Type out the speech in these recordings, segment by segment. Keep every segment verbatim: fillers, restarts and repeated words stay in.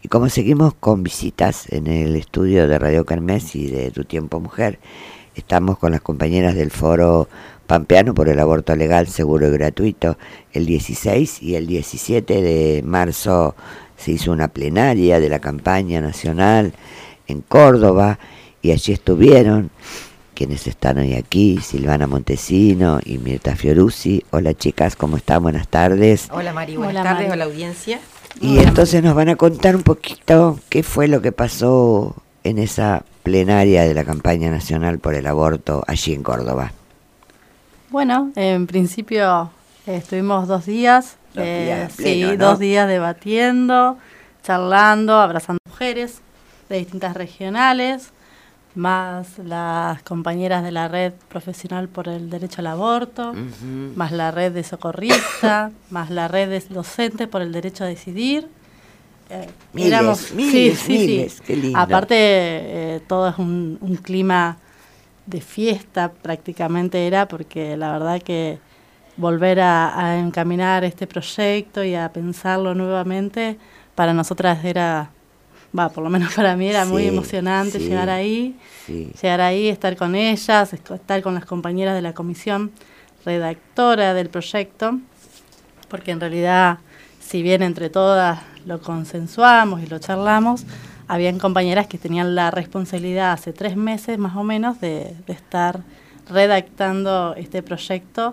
como seguimos con visitas en el estudio de Radio Kermés y de Tu Tiempo Mujer, estamos con las compañeras del Foro Pampeano por el Aborto Legal, Seguro y Gratuito. El dieciséis y el diecisiete de marzo se hizo una plenaria de la campaña nacional en Córdoba y allí estuvieron quienes están hoy aquí, Silvana Montesino y Mirta Fiorucci. Hola chicas, ¿cómo están? Buenas tardes. Hola Mari, buenas Hola, tardes, Mari. hola audiencia. Y Hola, entonces Mari. nos van a contar un poquito qué fue lo que pasó en esa plenaria de la campaña nacional por el aborto allí en Córdoba. Bueno, en principio eh, estuvimos dos días, Dos eh, días sí, pleno, ¿no? dos días debatiendo, charlando, abrazando mujeres de distintas regionales, más las compañeras de la Red Profesional por el Derecho al Aborto, Ujú. más la Red de Socorristas, más la Red de Docentes por el Derecho a Decidir. Eh, Miles, éramos- miles, miles, qué lindo. Aparte, eh, todo es un, un clima de fiesta prácticamente era, porque la verdad que volver a, a encaminar este proyecto y a pensarlo nuevamente, para nosotras era, va, por lo menos para mí era muy Sí, emocionante sí, llegar ahí, sí. llegar ahí, estar con ellas, estar con las compañeras de la comisión redactora del proyecto, porque en realidad, si bien entre todas lo consensuamos y lo charlamos, habían compañeras que tenían la responsabilidad hace tres meses más o menos de, de estar redactando este proyecto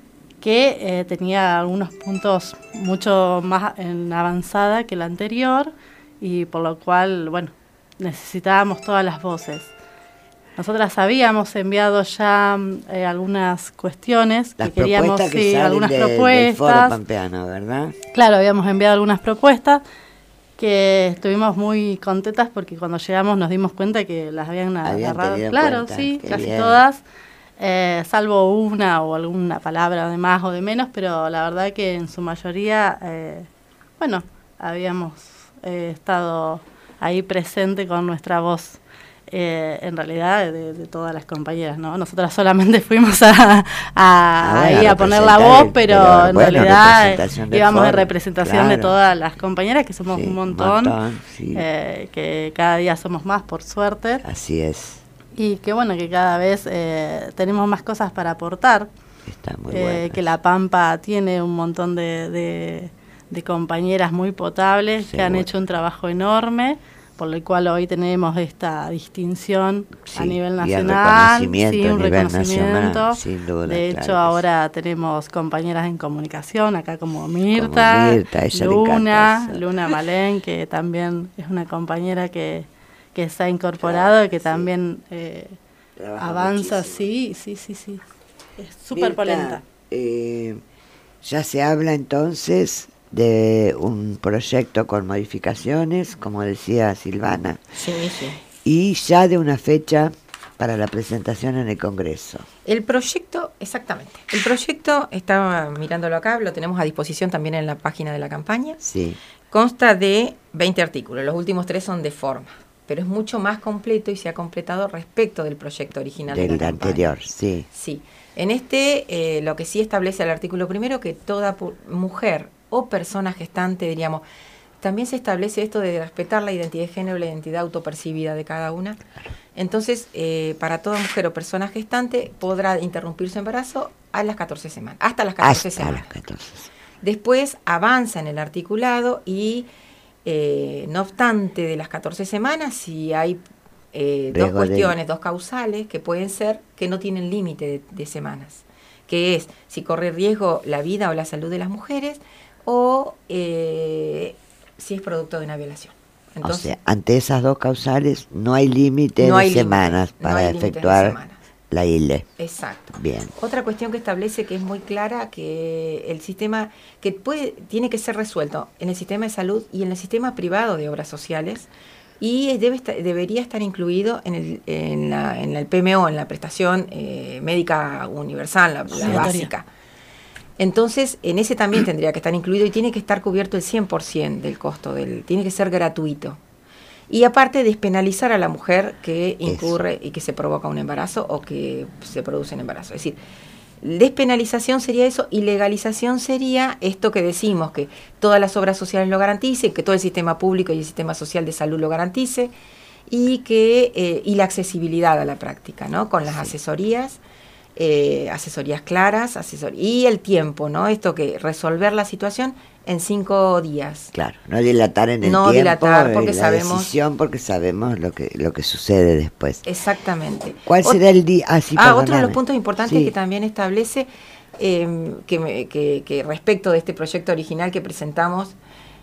que eh, tenía algunos puntos mucho más en avanzada que el anterior y por lo cual, bueno, necesitábamos todas las voces. Nosotras habíamos enviado ya eh, algunas cuestiones Las que queríamos, propuestas que sí, salen algunas de- del Foro propuestas. Pampeano, ¿verdad? Claro, habíamos enviado algunas propuestas que estuvimos muy contentas porque cuando llegamos nos dimos cuenta que las habían Habían agarrado. tenido en Claro, cuenta, sí, qué casi bien. todas, eh, salvo una o alguna palabra de más o de menos, pero la verdad que en su mayoría, eh, bueno, habíamos eh, estado ahí presente con nuestra voz. Eh, en realidad de, de todas las compañeras, ¿no? Nosotras solamente fuimos a, a, Ah, bueno, ahí a a poner la representar voz, el- pero, pero, en bueno, realidad representación eh, del íbamos de foro, representación de claro. todas las compañeras, que somos Sí, un montón, montón, sí. eh, que cada día somos más, por suerte, Así es, y que bueno, que cada vez eh, tenemos más cosas para aportar, está muy eh, bueno. que La Pampa tiene un montón de, de, de compañeras muy potables que han Seguro. hecho un trabajo enorme, por el cual hoy tenemos esta distinción Sí, a nivel y el nacional, reconocimiento sí, a un nivel reconocimiento. nacional, sin duda, De claro hecho, que ahora tenemos compañeras en comunicación, acá como Mirta, Como Mirta, a ella le encanta Luna, eso. Luna Malén, que también es una compañera que, que se ha incorporado Claro, y que sí. también eh, Trabaja avanza, muchísimo. sí, sí, sí, sí. Es súper Mirta, polenta. eh, ya se habla entonces de un proyecto con modificaciones, como decía Silvana, Sí, sí. y ya de una fecha para la presentación en el Congreso. El proyecto, exactamente. El proyecto, estaba mirándolo acá, lo tenemos a disposición también en la página de la campaña. Sí, Consta de veinte artículos, los últimos tres son de forma, pero es mucho más completo y se ha completado respecto del proyecto original de la del campaña. anterior, sí. Sí. En este, eh, lo que sí establece el artículo primero, que toda pu- mujer o persona gestante, diríamos, también se establece esto de respetar la identidad de género y la identidad autopercibida de cada una. Entonces, eh, para toda mujer o persona gestante podrá interrumpir su embarazo a las catorce semanas, hasta las catorce Hasta semanas. las catorce. Después avanza en el articulado y, eh, no obstante de las catorce semanas, si hay eh, dos Riesgo de- cuestiones, dos causales, que pueden ser que no tienen límite de, de semanas, que es si corre riesgo la vida o la salud de las mujeres o eh, si es producto de una violación. Entonces, O sea, ante esas dos causales no hay límite No de hay límite, semanas no para hay límites de efectuar semanas. la I L E. exacto. Bien. Otra cuestión que establece que es muy clara, que el sistema, que puede, tiene que ser resuelto en el sistema de salud y en el sistema privado de obras sociales, y debe esta- debería estar incluido en el, en la, en el P M O, en la prestación eh, médica universal, la, la Obligatoria. básica. Entonces, en ese también tendría que estar incluido y tiene que estar cubierto el cien por ciento del costo, del, tiene que ser gratuito. Y aparte, despenalizar a la mujer que incurre y que se provoca un embarazo o que se produce un embarazo. Es decir, Despenalización sería eso y legalización sería esto que decimos, que todas las obras sociales lo garanticen, que todo el sistema público y el sistema social de salud lo garantice y que eh, y la accesibilidad a la práctica, ¿no? Con las sí. asesorías, eh, asesorías claras, asesor y el tiempo, ¿no? Esto que resolver la situación en cinco días. Claro, no dilatar en el no tiempo, dilatar porque la sabemos decisión, porque sabemos lo que lo que sucede después. Exactamente. ¿Cuál será el día? Ah, sí, ah otro de los puntos importantes sí. que también establece eh, que, me, que, que respecto de este proyecto original que presentamos,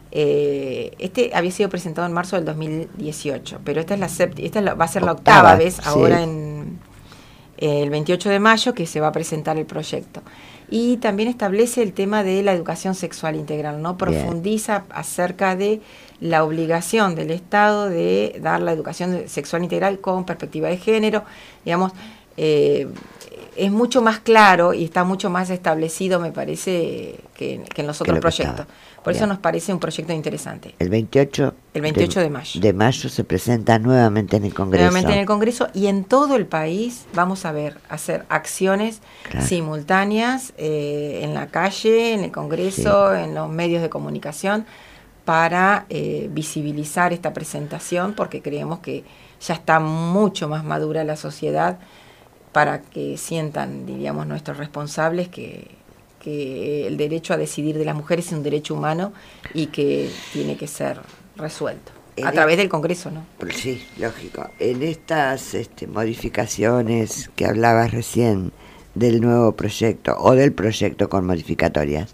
eh, este había sido presentado en marzo del dos mil dieciocho, pero esta es la sept- esta es la, va a ser la octava, octava vez sí. ahora en eh, el veintiocho de mayo que se va a presentar el proyecto. Y también establece el tema de la educación sexual integral, ¿no? Profundiza Bien. acerca de la obligación del Estado de dar la educación sexual integral con perspectiva de género, digamos, eh, es mucho más claro y está mucho más establecido, me parece, que, que en los otros proyectos. Por Bien. eso nos parece un proyecto interesante. El veintiocho, el veintiocho de, de mayo. De mayo se presenta nuevamente en el Congreso. Nuevamente en el Congreso y en todo el país vamos a ver, hacer acciones claro. simultáneas eh, en la calle, en el Congreso, sí. en los medios de comunicación, para eh, visibilizar esta presentación, porque creemos que ya está mucho más madura la sociedad para que sientan, diríamos, nuestros responsables que, que el derecho a decidir de las mujeres es un derecho humano y que tiene que ser resuelto en a través del Congreso, ¿no? Sí, lógico. En estas este, modificaciones que hablabas recién del nuevo proyecto o del proyecto con modificatorias,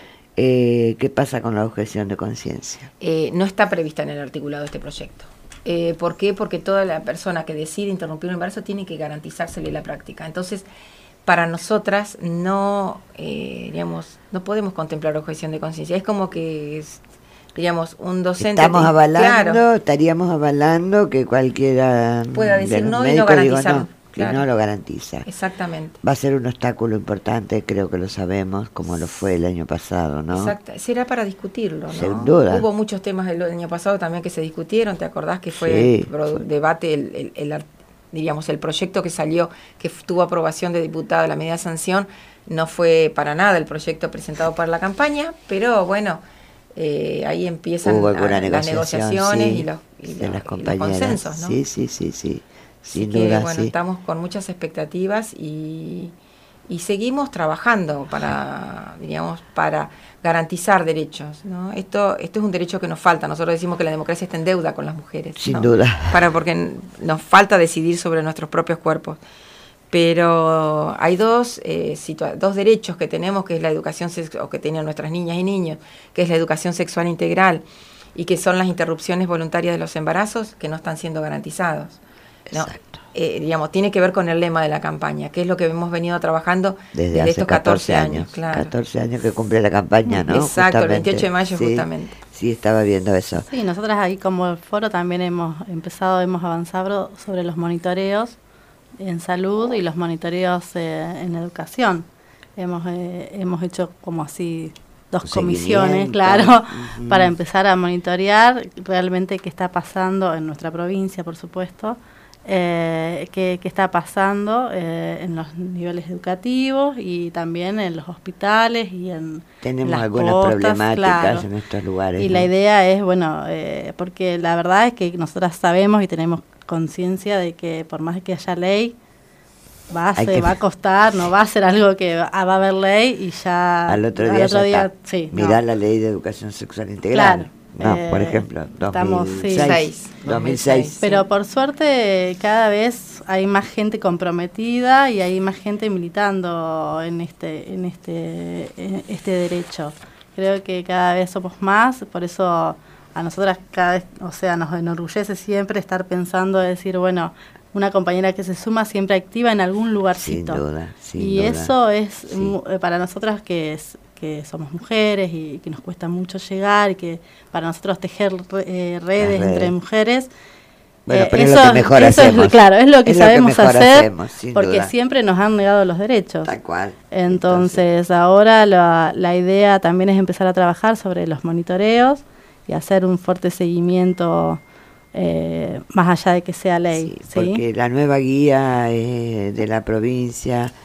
eh, ¿qué pasa con la objeción de conciencia? Eh, no está prevista en el articulado de este proyecto. Eh, ¿Por qué? Porque toda la persona que decide interrumpir un embarazo tiene que garantizársele la práctica. Entonces, para nosotras no, eh, digamos, no podemos contemplar objeción de conciencia. Es como que, es, digamos, un docente... Estamos te, avalando, claro, estaríamos avalando que cualquiera pueda decir no y no garantizar. No, claro. Y no lo garantiza. Exactamente. Va a ser un obstáculo importante, creo que lo sabemos, como lo fue el año pasado, ¿no? Exacto. Será para discutirlo, ¿no? Sin duda. Hubo muchos temas el año pasado también que se discutieron, ¿te acordás que fue sí, el pro- debate, el, el, el, diríamos, el proyecto que salió, que tuvo aprobación de diputado, la medida de sanción, no fue para nada el proyecto presentado para la campaña, pero bueno, eh, ahí empiezan Hubo a, negociación, las negociaciones sí, y, los, y, de los, las y los consensos, ¿no? Sí, sí, sí, sí. Sin Así duda, que, bueno, sí. estamos con muchas expectativas y, y seguimos trabajando para, diríamos, para garantizar derechos, ¿no? Esto, esto es un derecho que nos falta. Nosotros decimos que la democracia está en deuda con las mujeres, sin ¿no? duda. Para porque nos falta decidir sobre nuestros propios cuerpos. Pero hay dos eh, situa- dos derechos que tenemos, que es la educación sex- o que tienen nuestras niñas y niños, que es la educación sexual integral y que son las interrupciones voluntarias de los embarazos que no están siendo garantizados. ¿no? Exacto. Eh, digamos, tiene que ver con el lema de la campaña, que es lo que hemos venido trabajando desde, desde hace estos catorce años. Claro. catorce años que cumple la campaña, ¿no? Exacto, justamente. el veintiocho de mayo sí, justamente. Sí, estaba viendo eso. Sí, nosotras ahí como foro también hemos empezado, hemos avanzado sobre los monitoreos en salud y los monitoreos eh, en educación. Hemos, eh, hemos hecho como así dos comisiones, claro, uh-huh. para empezar a monitorear realmente qué está pasando en nuestra provincia, por supuesto, eh, qué, qué está pasando eh, en los niveles educativos y también en los hospitales y en Tenemos en las algunas postas, problemáticas claro. en estos lugares. Y ¿no? la idea es, bueno, eh, porque la verdad es que nosotras sabemos y tenemos conciencia de que por más que haya ley, va a, ser, que... va a costar, no va a ser algo que va, va a haber ley y ya al otro día, al otro día está. Sí, mirá no. la ley de educación sexual integral. Claro. No, eh, por ejemplo, dos mil seis, sí. dos mil seis. Pero por suerte cada vez hay más gente comprometida y hay más gente militando en este en este en este derecho. Creo que cada vez somos más, por eso a nosotras cada vez, o sea, nos enorgullece siempre estar pensando, decir, bueno, una compañera que se suma siempre activa en algún lugarcito. Sin duda, sin y duda. eso es sí. mu- para nosotras que es que somos mujeres y que nos cuesta mucho llegar y que para nosotros tejer eh, redes, redes entre mujeres. Bueno, eh, pero eso, es lo que mejor eso hacemos. Es, claro, es lo que es sabemos lo que hacer hacemos, porque duda. siempre nos han negado los derechos. Tal cual. Entonces, Entonces ahora la, la idea también es empezar a trabajar sobre los monitoreos y hacer un fuerte seguimiento eh, más allá de que sea ley. Sí, ¿sí? Porque la nueva guía eh, de la provincia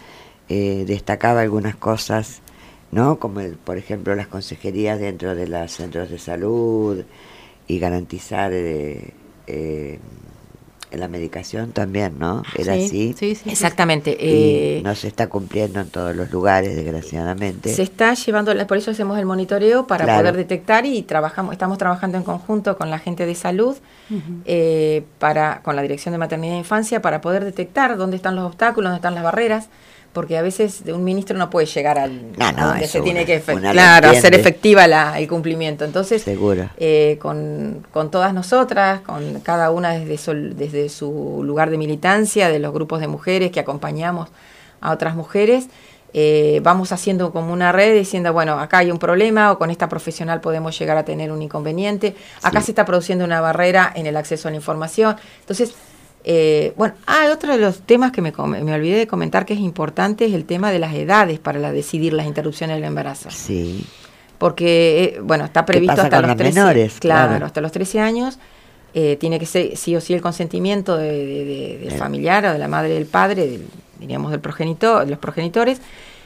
eh, destacaba algunas cosas, ¿no? Como el, por ejemplo las consejerías dentro de los centros de salud y garantizar eh, eh, la medicación también, ¿no? Era sí, así. Sí, sí, Exactamente. Y Eh, no se está cumpliendo en todos los lugares, desgraciadamente. Se está llevando, por eso hacemos el monitoreo para Claro. poder detectar y trabajamos, estamos trabajando en conjunto con la gente de salud, Uh-huh. eh, para, con la Dirección de Maternidad e Infancia, para poder detectar dónde están los obstáculos, dónde están las barreras, porque a veces de un ministro no puede llegar al No, no, a donde eso se tiene una- que efe- una lo claro, hacer entiende. efectiva la, el cumplimiento. Entonces, Seguro. eh, con, con todas nosotras, con cada una desde su, desde su lugar de militancia, de los grupos de mujeres que acompañamos a otras mujeres, eh, vamos haciendo como una red diciendo, bueno, acá hay un problema o con esta profesional podemos llegar a tener un inconveniente, acá Sí. se está produciendo una barrera en el acceso a la información. Entonces, eh, bueno, ah, otro de los temas que me, me olvidé de comentar que es importante es el tema de las edades para la, decidir las interrupciones del embarazo. Sí. Porque, eh, bueno, está previsto pasa hasta con los los trece, menores? claro, Claro. hasta los trece años, eh, tiene que ser sí o sí el consentimiento de, de, de, del Eh. familiar o de la madre del padre, del, diríamos del progenitor, de los progenitores,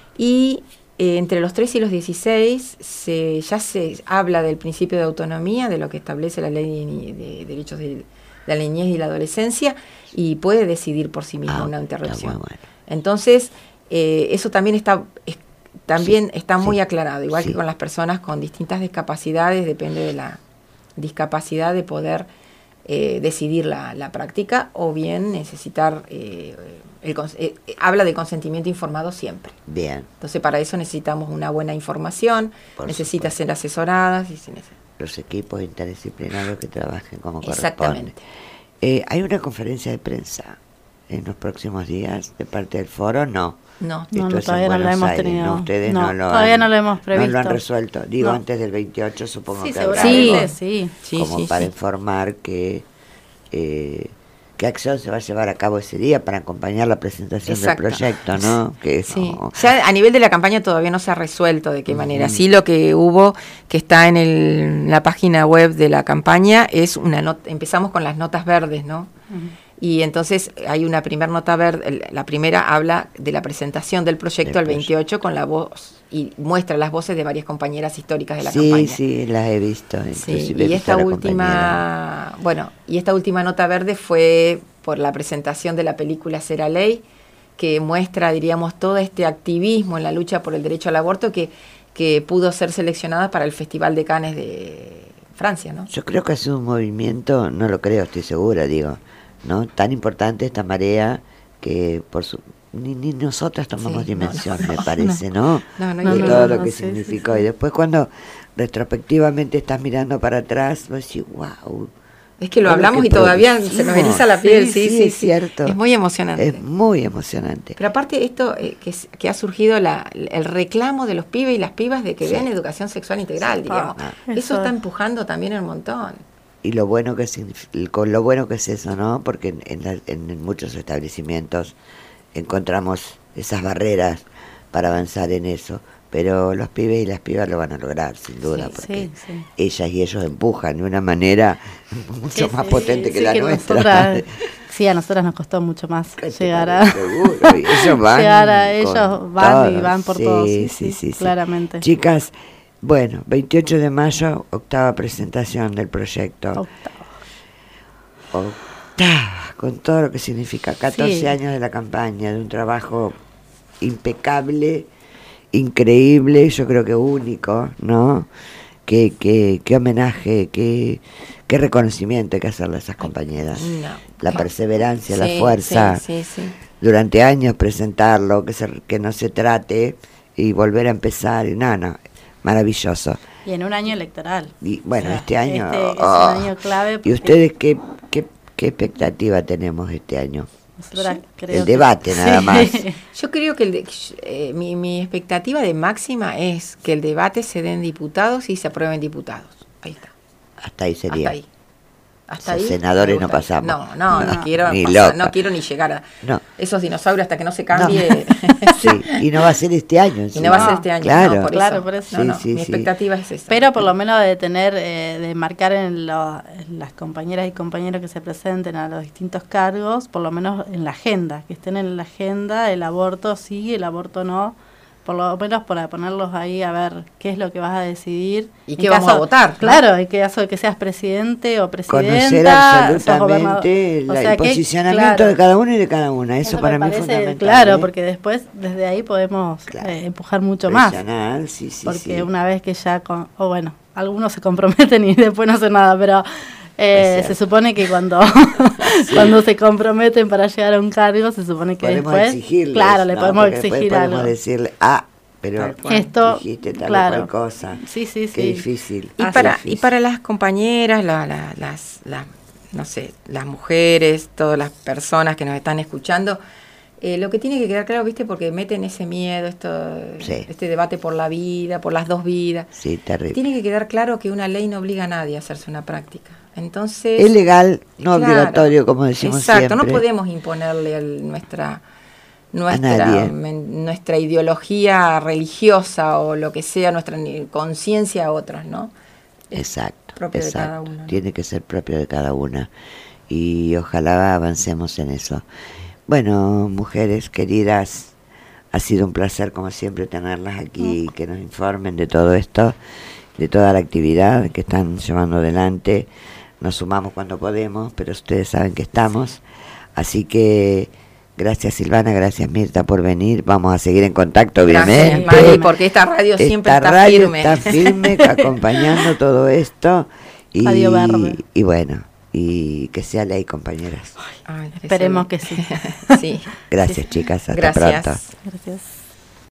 y eh, entre los trece y los dieciséis se, ya se habla del principio de autonomía, de lo que establece la ley de, de derechos de, de la niñez y la adolescencia, y puede decidir por sí mismo Ah, una está interrupción. muy bueno. Entonces, eh, eso también está... Es, también Sí, está muy sí, aclarado, igual sí. que con las personas con distintas discapacidades, depende de la discapacidad de poder eh, decidir la, la práctica o bien necesitar, eh, el, eh, habla de consentimiento informado siempre. Bien. Entonces para eso necesitamos una buena información, Por necesita supuesto. ser asesoradas. Y se necesita. Los equipos interdisciplinarios que trabajen como Exactamente. corresponde. Eh, ¿Hay una conferencia de prensa en los próximos días de parte del foro? No. No, Esto No, no, es en todavía no lo Buenos hemos Aires, tenido. ¿no? Ustedes no, No, lo todavía han, no lo hemos previsto. No lo han resuelto. Digo, No. antes del veintiocho supongo Sí, que habrá seguramente algo sí. sí, como sí, para sí. informar que eh, qué acción se va a llevar a cabo ese día para acompañar la presentación Exacto. del proyecto, ¿no? Que Sí, no- ya a nivel de la campaña todavía no se ha resuelto de qué manera. Ujú. Sí, lo que hubo, que está en, el, en la página web de la campaña, es una nota, empezamos con las notas verdes, ¿no? Ujú. Y entonces hay una primera nota verde, la primera habla de la presentación del proyecto Del al veintiocho con la voz, y muestra las voces de varias compañeras históricas de la sí, campaña. sí, las he visto. Sí, Inclusive he y visto esta a la última, bueno, y esta última nota verde fue por la presentación de la película Será Ley, que muestra, diríamos, todo este activismo en la lucha por el derecho al aborto que, que pudo ser seleccionada para el Festival de Cannes de Francia, ¿no? Yo creo que ha sido un movimiento, no lo creo, estoy segura, digo, ¿no? Tan importante esta marea que por su ni, ni nosotras tomamos Sí, dimensión, no, no, me no, parece, ¿no? No, no, No, de y- no, todo no, lo que sí, significó. sí, sí. Y después cuando retrospectivamente estás mirando para atrás, vos decís, wow. es que lo todo hablamos que y todavía se nos producimos. eriza la piel, sí, sí, sí, es cierto. Es muy emocionante. Es muy emocionante. Pero aparte esto, eh, que, es- que ha surgido la, el reclamo de los pibes y las pibas de que Sí. vean educación sexual integral, Sí, digamos. ah, Eso eso está es. empujando también un montón. Y lo bueno que signif- con lo bueno que es eso, ¿no? Porque en, en la- en muchos establecimientos encontramos esas barreras para avanzar en eso, pero los pibes y las pibas lo van a lograr, sin duda, Sí, porque sí, sí. ellas y ellos empujan de una manera mucho Sí, más sí, potente que sí, la que nuestra. nosotras- sí, a nosotras nos costó mucho más ¿Qué te llegar a, parece? Seguro, y ellos van llegar a con ellos, van y todo. van por Sí, todo. sí, Sí, sí, sí, sí. claramente. Chicas, bueno, veintiocho de mayo, octava presentación del proyecto. Octavo. Octava, con todo lo que significa, catorce Sí. años de la campaña, de un trabajo impecable, increíble, yo creo que único, ¿no? Qué, qué, qué homenaje, qué, qué reconocimiento hay que hacerle a esas compañeras. No. La perseverancia, la Sí, fuerza, Sí, sí, sí. durante años presentarlo, que, se, que no se trate y volver a empezar, y nada, no, maravilloso. Y en un año electoral. Y bueno, O sea, este año... este es oh. un año clave. ¿Y porque ustedes qué, qué, qué expectativa tenemos este año? nosotras Sí, creo el que- debate, nada más. Yo creo que el de- eh, mi, mi expectativa de máxima es que el debate se den diputados y se aprueben diputados. Ahí está. Hasta ahí sería. Hasta ahí. Hasta o sea, ahí. senadores no pasamos. No, no, no, no quiero ni pasar, loca. no quiero ni llegar a No. esos dinosaurios hasta que no se cambie. No. Sí, y no va a ser este año. Y no va a ser este año. Claro, no, por claro, eso. por eso. No, Sí, no, sí, mi sí. expectativa es esa. Pero por lo menos de tener, eh, de marcar en, lo, en las compañeras y compañeros que se presenten a los distintos cargos, por lo menos en la agenda, que estén en la agenda el aborto sí, el aborto no, por lo menos para ponerlos ahí a ver qué es lo que vas a decidir. ¿Y En qué vamos a votar, ¿no? Claro, en caso de que seas presidente o presidenta. Conocer absolutamente sos la- o sea, el que, posicionamiento claro, de cada uno y de cada una. Eso, me para mí es parece, fundamental. claro, ¿eh? porque después desde ahí podemos Claro. eh, empujar mucho más. Presionar, sí, sí, Porque sí. una vez que ya, con, o bueno, algunos se comprometen y después no hacen nada, pero eh, Es se cierto. supone que cuando cuando se comprometen para llegar a un cargo, se supone que Podemos después, exigirles, claro, le ¿no? podemos Porque después exigir podemos algo. decirle, ah, pero Tal cual. Esto, dijiste tal claro. o cual cosa. Sí, sí, Qué sí. difícil. Y qué para, difícil. y para las compañeras, la, la- las, las, no sé, las mujeres, todas las personas que nos están escuchando, eh, lo que tiene que quedar claro, viste, porque meten ese miedo, esto, Sí. este debate por la vida, por las dos vidas. Sí, terrible. Tiene que quedar claro que una ley no obliga a nadie a hacerse una práctica. Entonces, Es legal, no claro, obligatorio, como decimos exacto, siempre. no podemos imponerle el- nuestra nuestra nadie. men- nuestra ideología religiosa o lo que sea, nuestra ni- conciencia a otros, ¿no? Es Exacto, propio de exacto. cada uno, ¿no? Tiene que ser propio de cada una. Y ojalá avancemos en eso. Bueno, mujeres queridas, ha sido un placer como siempre tenerlas aquí y que nos informen de todo esto, de toda la actividad que están llevando adelante. Nos sumamos cuando podemos, pero ustedes saben que estamos. Así que gracias Silvana, gracias Mirta por venir. Vamos a seguir en contacto, obviamente. Gracias, Mari, porque esta radio siempre Esta está radio firme. está firme, acompañando todo esto. Y, Radio Verde. y bueno, y que sea ley, compañeras. Ay, Esperemos que sí. sí. Gracias, chicas. Hasta Gracias. pronto. Gracias.